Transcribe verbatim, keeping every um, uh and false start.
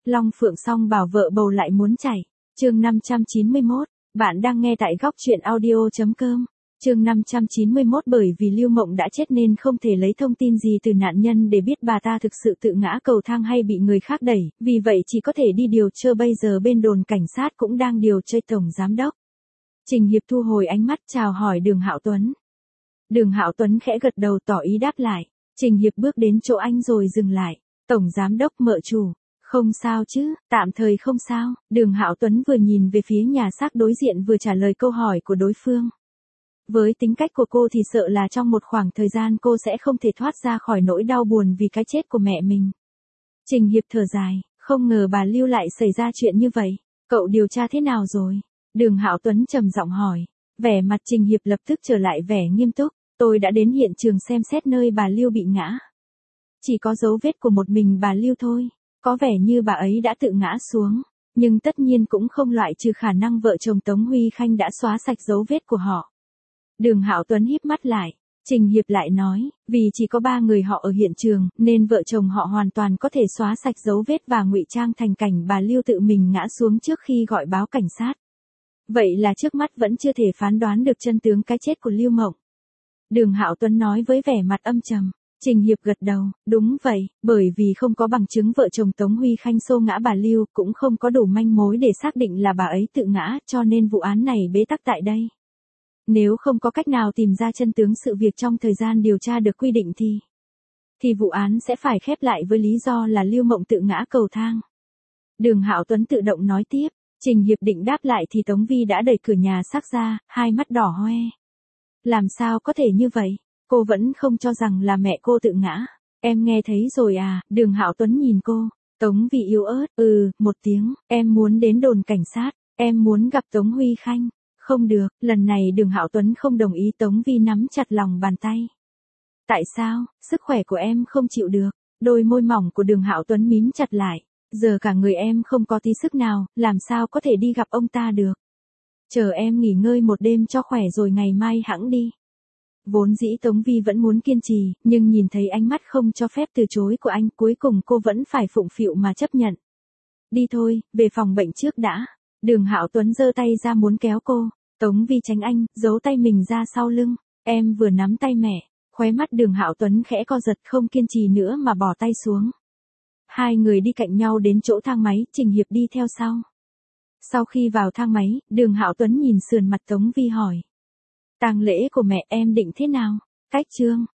Long Phượng song bảo vợ bầu lại muốn chảy. Chương năm trăm chín mươi mốt, bạn đang nghe tại góc truyện audio chấm com. Chương năm trăm chín mươi mốt bởi vì Lưu Mộng đã chết nên không thể lấy thông tin gì từ nạn nhân để biết bà ta thực sự tự ngã cầu thang hay bị người khác đẩy, vì vậy chỉ có thể đi điều tra. Bây giờ bên đồn cảnh sát cũng đang điều tra tổng giám đốc. Trình Hiệp thu hồi ánh mắt chào hỏi Đường Hạo Tuấn. Đường Hạo Tuấn khẽ gật đầu tỏ ý đáp lại. Trình Hiệp bước đến chỗ anh rồi dừng lại. Tổng giám đốc mợ chủ. Không sao chứ, tạm thời không sao. Đường Hạo Tuấn vừa nhìn về phía nhà xác đối diện vừa trả lời câu hỏi của đối phương. Với tính cách của cô thì sợ là trong một khoảng thời gian cô sẽ không thể thoát ra khỏi nỗi đau buồn vì cái chết của mẹ mình. Trình Hiệp thở dài, không ngờ bà Lưu lại xảy ra chuyện như vậy. Cậu điều tra thế nào rồi? Đường Hạo Tuấn trầm giọng hỏi. Vẻ mặt Trình Hiệp lập tức trở lại vẻ nghiêm túc. Tôi đã đến hiện trường xem xét nơi bà Lưu bị ngã. Chỉ có dấu vết của một mình bà Lưu thôi. Có vẻ như bà ấy đã tự ngã xuống. Nhưng tất nhiên cũng không loại trừ khả năng vợ chồng Tống Huy Khanh đã xóa sạch dấu vết của họ. Đường Hạo Tuấn híp mắt lại. Trình Hiệp lại nói, vì chỉ có ba người họ ở hiện trường, nên vợ chồng họ hoàn toàn có thể xóa sạch dấu vết và ngụy trang thành cảnh bà Lưu tự mình ngã xuống trước khi gọi báo cảnh sát. Vậy là trước mắt vẫn chưa thể phán đoán được chân tướng cái chết của Lưu Mộng. Đường Hạo Tuấn nói với vẻ mặt âm trầm. Trình Hiệp gật đầu, đúng vậy, bởi vì không có bằng chứng vợ chồng Tống Huy Khanh xô ngã bà Lưu, cũng không có đủ manh mối để xác định là bà ấy tự ngã, cho nên vụ án này bế tắc tại đây. Nếu không có cách nào tìm ra chân tướng sự việc trong thời gian điều tra được quy định thì thì vụ án sẽ phải khép lại với lý do là Lưu Mộng tự ngã cầu thang. Đường Hạo Tuấn tự động nói tiếp. Trình Hiệp định đáp lại thì Tống Vi đã đẩy cửa nhà xác ra, hai mắt đỏ hoe. Làm sao có thể như vậy? Cô vẫn không cho rằng là mẹ cô tự ngã. Em nghe thấy rồi à? Đường Hạo Tuấn nhìn cô. Tống Vi yếu ớt, ừ, một tiếng, em muốn đến đồn cảnh sát, em muốn gặp Tống Huy Khanh. Không được, lần này Đường Hạo Tuấn không đồng ý. Tống Vi nắm chặt lòng bàn tay. Tại sao? Sức khỏe của em không chịu được. Đôi môi mỏng của Đường Hạo Tuấn mím chặt lại. Giờ cả người em không có tí sức nào, làm sao có thể đi gặp ông ta được. Chờ em nghỉ ngơi một đêm cho khỏe rồi ngày mai hẵng đi. Vốn dĩ Tống Vi vẫn muốn kiên trì, nhưng nhìn thấy ánh mắt không cho phép từ chối của anh, cuối cùng cô vẫn phải phụng phịu mà chấp nhận. Đi thôi, về phòng bệnh trước đã. Đường Hạo Tuấn giơ tay ra muốn kéo cô. Tống Vi tránh anh, giấu tay mình ra sau lưng. Em vừa nắm tay mẹ. Khóe mắt Đường Hạo Tuấn khẽ co giật, không kiên trì nữa mà bỏ tay xuống. Hai người đi cạnh nhau đến chỗ thang máy, Trình Hiệp đi theo sau. Sau khi vào thang máy, Đường Hạo Tuấn nhìn sườn mặt Tống Vi hỏi. Tang lễ của mẹ em định thế nào? Cách trương,